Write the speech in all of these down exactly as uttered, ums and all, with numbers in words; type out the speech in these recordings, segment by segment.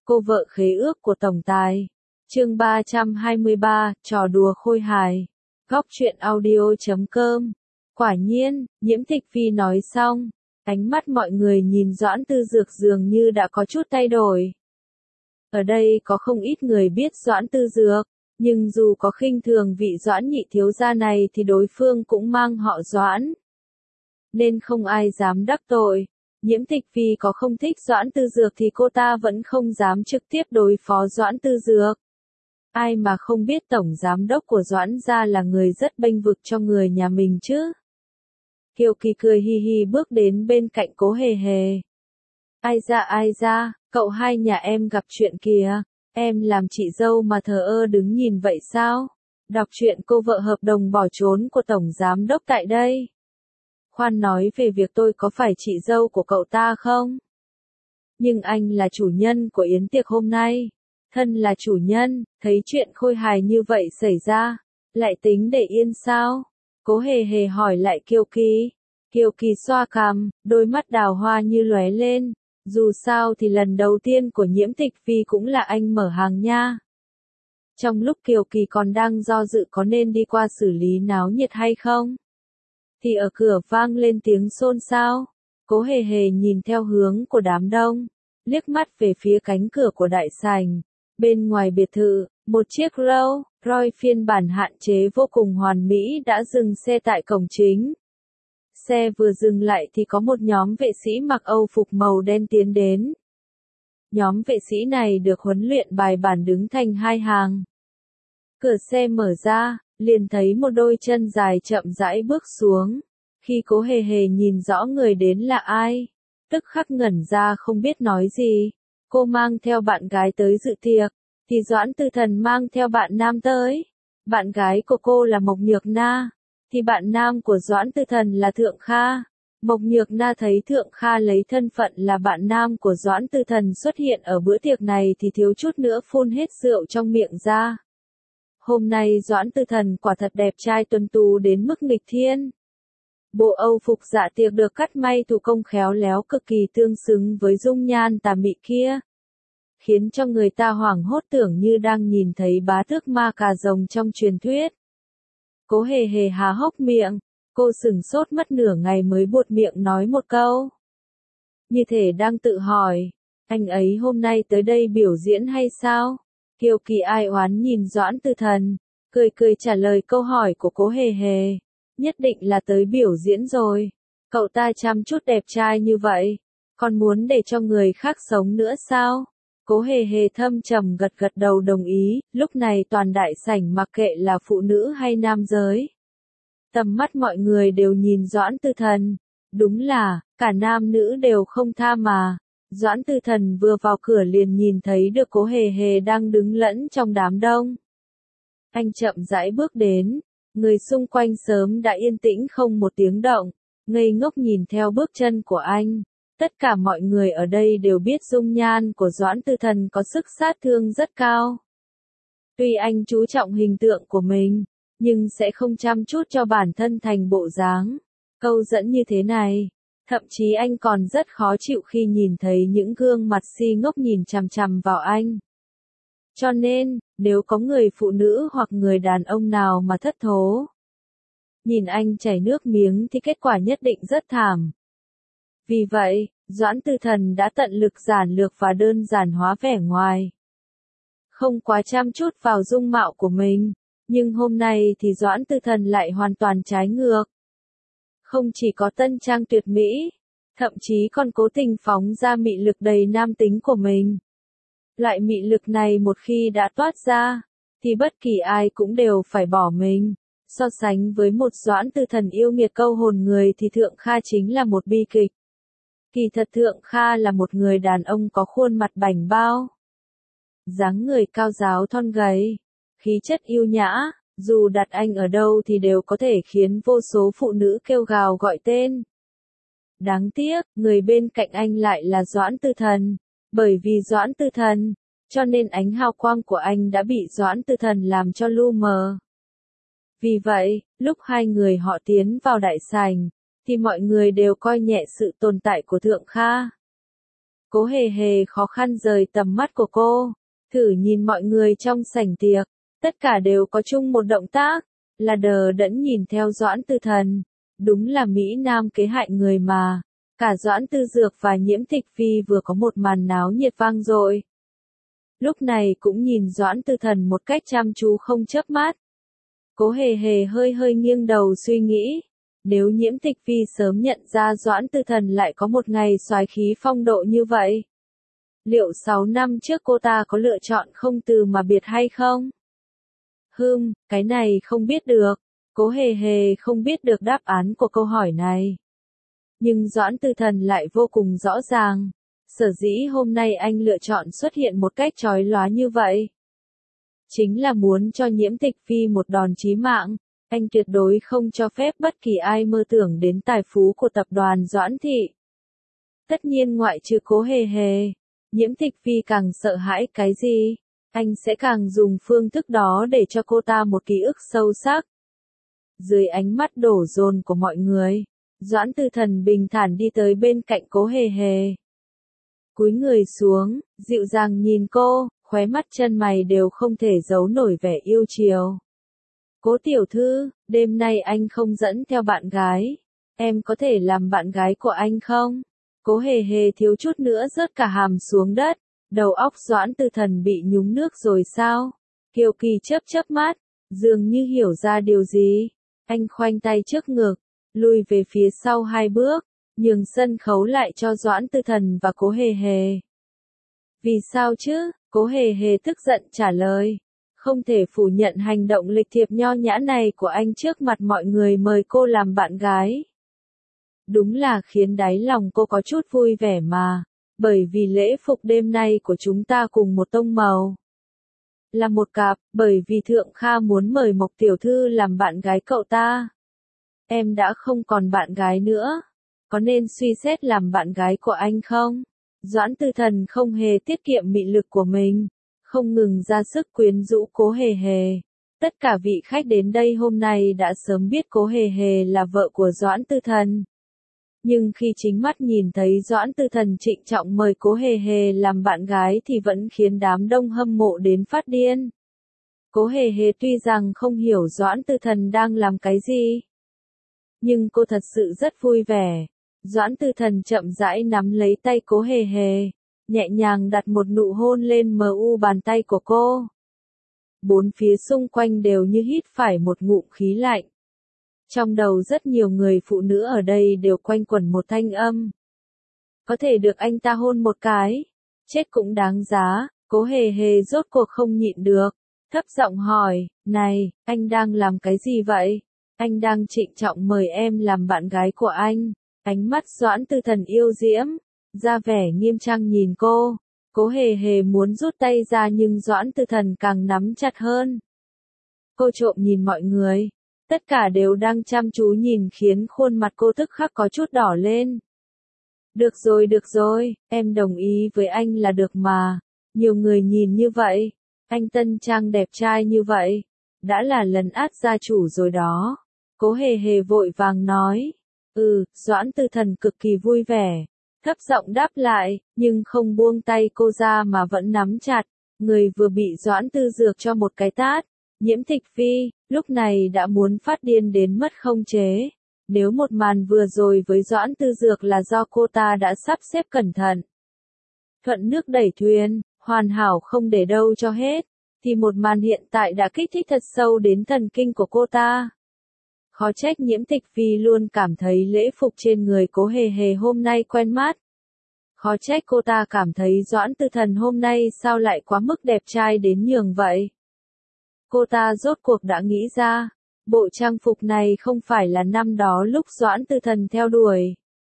Cô vợ khế ước của tổng tài. Chương ba trăm hai mươi ba, trò đùa khôi hài. Góc truyện audio chấm com. Quả nhiên, Nhiễm Tịch Phi nói xong, ánh mắt mọi người nhìn Doãn Tư Dược dường như đã có chút thay đổi. Ở đây có không ít người biết Doãn Tư Dược, nhưng dù có khinh thường vị Doãn nhị thiếu gia này thì đối phương cũng mang họ Doãn, nên không ai dám đắc tội. Nhiễm Tịch Phi có không thích Doãn Tư Dược thì cô ta vẫn không dám trực tiếp đối phó Doãn Tư Dược. Ai mà không biết tổng giám đốc của Doãn gia là người rất bênh vực cho người nhà mình chứ. Kiều Kỳ cười hi hi bước đến bên cạnh Cố Hề Hề. Ai ra ai ra, cậu hai nhà em gặp chuyện kìa, em làm chị dâu mà thờ ơ đứng nhìn vậy sao? Đọc truyện cô vợ hợp đồng bỏ trốn của tổng giám đốc tại đây. Khoan nói về việc tôi có phải chị dâu của cậu ta không? Nhưng anh là chủ nhân của yến tiệc hôm nay. Thân là chủ nhân, thấy chuyện khôi hài như vậy xảy ra, lại tính để yên sao? Cố Hề Hề hỏi lại Kiều Kỳ. Kiều Kỳ xoa cằm, đôi mắt đào hoa như lóe lên. Dù sao thì lần đầu tiên của Nhiễm Tịch Phi cũng là anh mở hàng nha. Trong lúc Kiều Kỳ còn đang do dự có nên đi qua xử lý náo nhiệt hay không, thì ở cửa vang lên tiếng xôn xao. Cố Hề Hề nhìn theo hướng của đám đông, liếc mắt về phía cánh cửa của đại sảnh. Bên ngoài biệt thự, một chiếc Rolls Royce phiên bản hạn chế vô cùng hoàn mỹ đã dừng xe tại cổng chính. Xe vừa dừng lại thì có một nhóm vệ sĩ mặc Âu phục màu đen tiến đến. Nhóm vệ sĩ này được huấn luyện bài bản đứng thành hai hàng. Cửa xe mở ra, liền thấy một đôi chân dài chậm rãi bước xuống. Khi Cố Hề Hề nhìn rõ người đến là ai, tức khắc ngẩn ra không biết nói gì. Cô mang theo bạn gái tới dự tiệc, thì Doãn Tư Thần mang theo bạn nam tới. Bạn gái của cô là Mộc Nhược Na, thì bạn nam của Doãn Tư Thần là Thượng Kha. Mộc Nhược Na thấy Thượng Kha lấy thân phận là bạn nam của Doãn Tư Thần xuất hiện ở bữa tiệc này thì thiếu chút nữa phun hết rượu trong miệng ra. Hôm nay Doãn Tư Thần quả thật đẹp trai tuấn tú đến mức nghịch thiên. Bộ Âu phục dạ tiệc được cắt may thủ công khéo léo cực kỳ tương xứng với dung nhan tà mị kia, khiến cho người ta hoảng hốt tưởng như đang nhìn thấy bá tước ma cà rồng trong truyền thuyết. Cố Hề Hề há hốc miệng, cô sửng sốt mất nửa ngày mới buột miệng nói một câu. Như thể đang tự hỏi, anh ấy hôm nay tới đây biểu diễn hay sao? Kiều Kỳ ai oán nhìn Doãn Tư Thần, cười cười trả lời câu hỏi của Cố Hề Hề. Nhất định là tới biểu diễn rồi. Cậu ta chăm chút đẹp trai như vậy, còn muốn để cho người khác sống nữa sao? Cố Hề Hề thâm trầm gật gật đầu đồng ý. Lúc này toàn đại sảnh mặc kệ là phụ nữ hay nam giới, tầm mắt mọi người đều nhìn Doãn Tư Thần. Đúng là, cả nam nữ đều không tha mà. Doãn Tư Thần vừa vào cửa liền nhìn thấy được Cố Hề Hề đang đứng lẫn trong đám đông. Anh chậm rãi bước đến, người xung quanh sớm đã yên tĩnh không một tiếng động, ngây ngốc nhìn theo bước chân của anh. Tất cả mọi người ở đây đều biết dung nhan của Doãn Tư Thần có sức sát thương rất cao. Tuy anh chú trọng hình tượng của mình, nhưng sẽ không chăm chút cho bản thân thành bộ dáng câu dẫn như thế này. Thậm chí anh còn rất khó chịu khi nhìn thấy những gương mặt si ngốc nhìn chằm chằm vào anh. Cho nên, nếu có người phụ nữ hoặc người đàn ông nào mà thất thố nhìn anh chảy nước miếng thì kết quả nhất định rất thảm. Vì vậy, Doãn Tư Thần đã tận lực giản lược và đơn giản hóa vẻ ngoài, không quá chăm chút vào dung mạo của mình. Nhưng hôm nay thì Doãn Tư Thần lại hoàn toàn trái ngược. Không chỉ có tân trang tuyệt mỹ, thậm chí còn cố tình phóng ra mị lực đầy nam tính của mình. Loại mị lực này một khi đã toát ra, thì bất kỳ ai cũng đều phải bỏ mình. So sánh với một Doãn Tư Thần yêu nghiệt câu hồn người thì Thượng Kha chính là một bi kịch. Kỳ thật Thượng Kha là một người đàn ông có khuôn mặt bảnh bao, dáng người cao ráo thon gầy, khí chất yêu nhã, dù đặt anh ở đâu thì đều có thể khiến vô số phụ nữ kêu gào gọi tên. Đáng tiếc, người bên cạnh anh lại là Doãn Tư Thần. Bởi vì Doãn Tư Thần, cho nên ánh hào quang của anh đã bị Doãn Tư Thần làm cho lu mờ. Vì vậy, lúc hai người họ tiến vào đại sảnh, thì mọi người đều coi nhẹ sự tồn tại của Thượng Kha. Cố Hề Hề khó khăn rời tầm mắt của cô, thử nhìn mọi người trong sảnh tiệc, tất cả đều có chung một động tác, là đờ đẫn nhìn theo Doãn Tư Thần. Đúng là Mỹ Nam kế hại người mà. Cả Doãn Tư Dược và Nhiễm Tịch Phi vừa có một màn náo nhiệt vang dội. Lúc này cũng nhìn Doãn Tư Thần một cách chăm chú không chớp mắt. Cố Hề Hề hơi hơi nghiêng đầu suy nghĩ. Nếu Nhiễm Tịch Phi sớm nhận ra Doãn Tư Thần lại có một ngày soái khí phong độ như vậy, liệu sáu năm trước cô ta có lựa chọn không từ mà biệt hay không? Hừm, cái này không biết được. Cố Hề Hề không biết được đáp án của câu hỏi này. Nhưng Doãn Tư Thần lại vô cùng rõ ràng. Sở dĩ hôm nay anh lựa chọn xuất hiện một cách chói lóa như vậy, chính là muốn cho Nhiễm Tịch Phi một đòn chí mạng. Anh tuyệt đối không cho phép bất kỳ ai mơ tưởng đến tài phú của tập đoàn Doãn Thị. Tất nhiên ngoại trừ Cố Hề Hề, Nhiễm Tịch Phi càng sợ hãi cái gì, anh sẽ càng dùng phương thức đó để cho cô ta một ký ức sâu sắc. Dưới ánh mắt đổ dồn của mọi người, Doãn Tư Thần bình thản đi tới bên cạnh Cố Hề Hề. Cúi người xuống, dịu dàng nhìn cô, khóe mắt chân mày đều không thể giấu nổi vẻ yêu chiều. Cố tiểu thư, đêm nay anh không dẫn theo bạn gái. Em có thể làm bạn gái của anh không? Cố Hề Hề thiếu chút nữa rớt cả hàm xuống đất. Đầu óc Doãn Tư Thần bị nhúng nước rồi sao? Kiều Kỳ chớp chớp mắt, dường như hiểu ra điều gì. Anh khoanh tay trước ngực, lùi về phía sau hai bước, nhường sân khấu lại cho Doãn Tư Thần và Cố Hề Hề. Vì sao chứ? Cố Hề Hề tức giận trả lời. Không thể phủ nhận hành động lịch thiệp nho nhã này của anh trước mặt mọi người mời cô làm bạn gái. Đúng là khiến đáy lòng cô có chút vui vẻ mà, bởi vì lễ phục đêm nay của chúng ta cùng một tông màu. Là một cặp, bởi vì Thượng Kha muốn mời Mộc tiểu thư làm bạn gái cậu ta. Em đã không còn bạn gái nữa, có nên suy xét làm bạn gái của anh không? Doãn Tư Thần không hề tiết kiệm mị lực của mình, không ngừng ra sức quyến rũ Cố Hề Hề. Tất cả vị khách đến đây hôm nay đã sớm biết Cố Hề Hề là vợ của Doãn Tư Thần. Nhưng khi chính mắt nhìn thấy Doãn Tư Thần trịnh trọng mời Cố Hề Hề làm bạn gái thì vẫn khiến đám đông hâm mộ đến phát điên. Cố Hề Hề tuy rằng không hiểu Doãn Tư Thần đang làm cái gì, nhưng cô thật sự rất vui vẻ. Doãn Tư Thần chậm rãi nắm lấy tay Cố Hề Hề, nhẹ nhàng đặt một nụ hôn lên mờ u bàn tay của cô. Bốn phía xung quanh đều như hít phải một ngụm khí lạnh. Trong đầu rất nhiều người phụ nữ ở đây đều quanh quẩn một thanh âm. Có thể được anh ta hôn một cái, chết cũng đáng giá. Cố Hề Hề rốt cuộc không nhịn được, thấp giọng hỏi, này, anh đang làm cái gì vậy? Anh đang trịnh trọng mời em làm bạn gái của anh. Ánh mắt Doãn Tư Thần yêu diễm, ra vẻ nghiêm trang nhìn cô. Cố Hề Hề muốn rút tay ra nhưng Doãn Tư Thần càng nắm chặt hơn. Cô trộm nhìn mọi người, tất cả đều đang chăm chú nhìn khiến khuôn mặt cô tức khắc có chút đỏ lên. Được rồi được rồi, em đồng ý với anh là được mà. Nhiều người nhìn như vậy, anh tân trang đẹp trai như vậy, đã là lấn át gia chủ rồi đó. Cố Hề Hề vội vàng nói. Ừ, Doãn Tư Thần cực kỳ vui vẻ, thấp giọng đáp lại, nhưng không buông tay cô ra mà vẫn nắm chặt. Người vừa bị Doãn Tư Dược cho một cái tát, Nhiễm Tịch Phi, lúc này đã muốn phát điên đến mất không chế. Nếu một màn vừa rồi với Doãn Tư Dược là do cô ta đã sắp xếp cẩn thận, thuận nước đẩy thuyền, hoàn hảo không để đâu cho hết, thì một màn hiện tại đã kích thích thật sâu đến thần kinh của cô ta. Khó trách Nhiễm Tịch Phi luôn cảm thấy lễ phục trên người Cố Hề Hề hôm nay quen mắt. Khó trách cô ta cảm thấy Doãn Tư Thần hôm nay sao lại quá mức đẹp trai đến nhường vậy. Cô ta rốt cuộc đã nghĩ ra, bộ trang phục này không phải là năm đó lúc Doãn Tư Thần theo đuổi.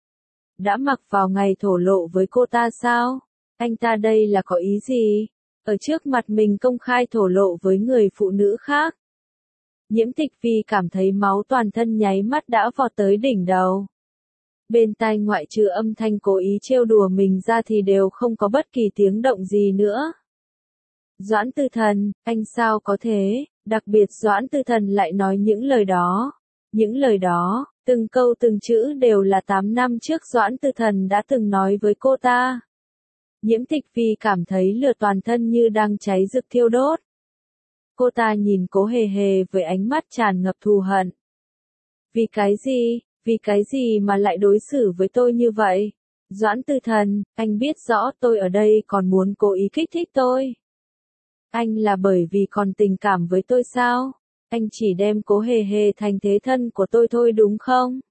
Đã mặc vào ngày thổ lộ với cô ta sao? Anh ta đây là có ý gì? Ở trước mặt mình công khai thổ lộ với người phụ nữ khác. Nhiễm Tịch Phi cảm thấy máu toàn thân nháy mắt đã vọt tới đỉnh đầu. Bên tai ngoại trừ âm thanh cố ý trêu đùa mình ra thì đều không có bất kỳ tiếng động gì nữa. Doãn Tư Thần, anh sao có thế? Đặc biệt Doãn Tư Thần lại nói những lời đó. Những lời đó, từng câu từng chữ đều là tám năm trước Doãn Tư Thần đã từng nói với cô ta. Nhiễm Tịch Phi cảm thấy lửa toàn thân như đang cháy rực thiêu đốt. Cô ta nhìn Cố Hề Hề với ánh mắt tràn ngập thù hận. Vì cái gì, vì cái gì mà lại đối xử với tôi như vậy? Doãn Tư Thần, anh biết rõ tôi ở đây còn muốn cố ý kích thích tôi. Anh là bởi vì còn tình cảm với tôi sao? Anh chỉ đem Cố Hề Hề thành thế thân của tôi thôi đúng không?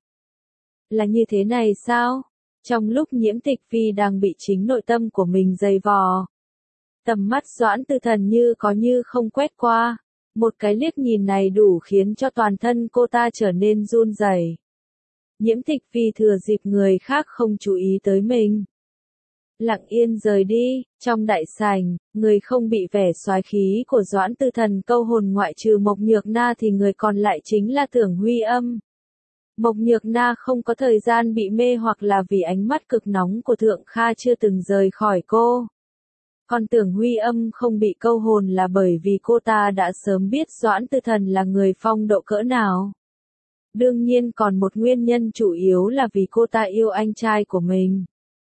Là như thế này sao? Trong lúc Nhiễm Tịch Phi đang bị chính nội tâm của mình dày vò, tầm mắt Doãn Tư Thần như có như không quét qua. Một cái liếc nhìn này đủ khiến cho toàn thân cô ta trở nên run rẩy. Nhiễm Tịch Phi thừa dịp người khác không chú ý tới mình, lặng yên rời đi. Trong đại sảnh, người không bị vẻ soái khí của Doãn Tư Thần câu hồn ngoại trừ Mộc Nhược Na thì người còn lại chính là Tưởng Huy Âm. Mộc Nhược Na không có thời gian bị mê hoặc là vì ánh mắt cực nóng của Thượng Kha chưa từng rời khỏi cô. Còn Tưởng Huy Âm không bị câu hồn là bởi vì cô ta đã sớm biết Doãn Tư Thần là người phong độ cỡ nào. Đương nhiên còn một nguyên nhân chủ yếu là vì cô ta yêu anh trai của mình.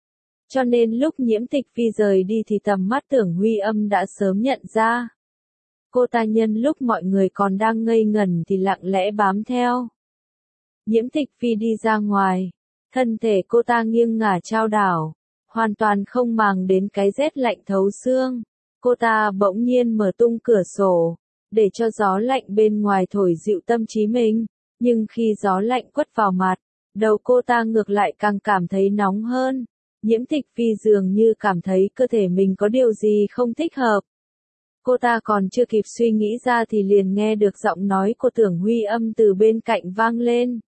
Cho nên lúc Nhiễm Tịch Phi rời đi thì tầm mắt Tưởng Huy Âm đã sớm nhận ra. Cô ta nhân lúc mọi người còn đang ngây ngẩn thì lặng lẽ bám theo. Nhiễm Tịch Phi đi ra ngoài, thân thể cô ta nghiêng ngả chao đảo, hoàn toàn không màng đến cái rét lạnh thấu xương. Cô ta bỗng nhiên mở tung cửa sổ, để cho gió lạnh bên ngoài thổi dịu tâm trí mình, nhưng khi gió lạnh quất vào mặt, đầu cô ta ngược lại càng cảm thấy nóng hơn. Nhiễm Tịch Phi dường như cảm thấy cơ thể mình có điều gì không thích hợp. Cô ta còn chưa kịp suy nghĩ ra thì liền nghe được giọng nói của Tưởng Huy Âm từ bên cạnh vang lên.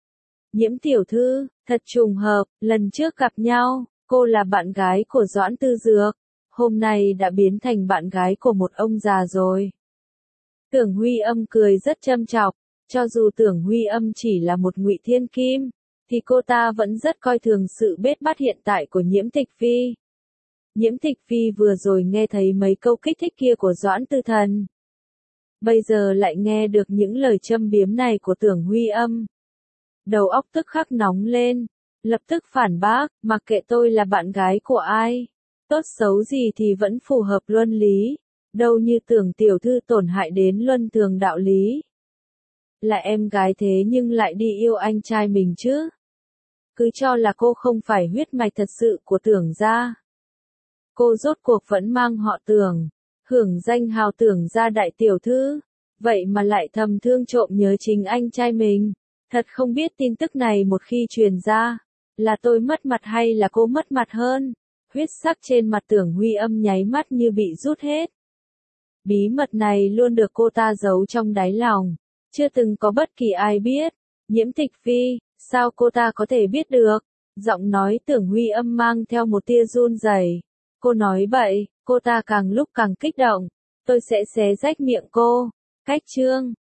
Nhiễm tiểu thư, thật trùng hợp, lần trước gặp nhau, cô là bạn gái của Doãn Tư Dược, hôm nay đã biến thành bạn gái của một ông già rồi. Tưởng Huy Âm cười rất châm chọc, cho dù Tưởng Huy Âm chỉ là một ngụy thiên kim, thì cô ta vẫn rất coi thường sự bết bát hiện tại của Nhiễm Tịch Phi. Nhiễm Tịch Phi vừa rồi nghe thấy mấy câu kích thích kia của Doãn Tư Thần. Bây giờ lại nghe được những lời châm biếm này của Tưởng Huy Âm. Đầu óc tức khắc nóng lên, lập tức phản bác, mặc kệ tôi là bạn gái của ai, tốt xấu gì thì vẫn phù hợp luân lý, đâu như Tưởng tiểu thư tổn hại đến luân thường đạo lý. Là em gái thế nhưng lại đi yêu anh trai mình chứ. Cứ cho là cô không phải huyết mạch thật sự của Tưởng gia. Cô rốt cuộc vẫn mang họ Tưởng, hưởng danh hào Tưởng gia đại tiểu thư, vậy mà lại thầm thương trộm nhớ chính anh trai mình. Thật không biết tin tức này một khi truyền ra, là tôi mất mặt hay là cô mất mặt hơn. Huyết sắc trên mặt Tưởng Huy Âm nháy mắt như bị rút hết. Bí mật này luôn được cô ta giấu trong đáy lòng, chưa từng có bất kỳ ai biết. Nhiễm Tịch Phi, sao cô ta có thể biết được? Giọng nói Tưởng Huy Âm mang theo một tia run rẩy. Cô nói bậy, cô ta càng lúc càng kích động. Tôi sẽ xé rách miệng cô. Cách chương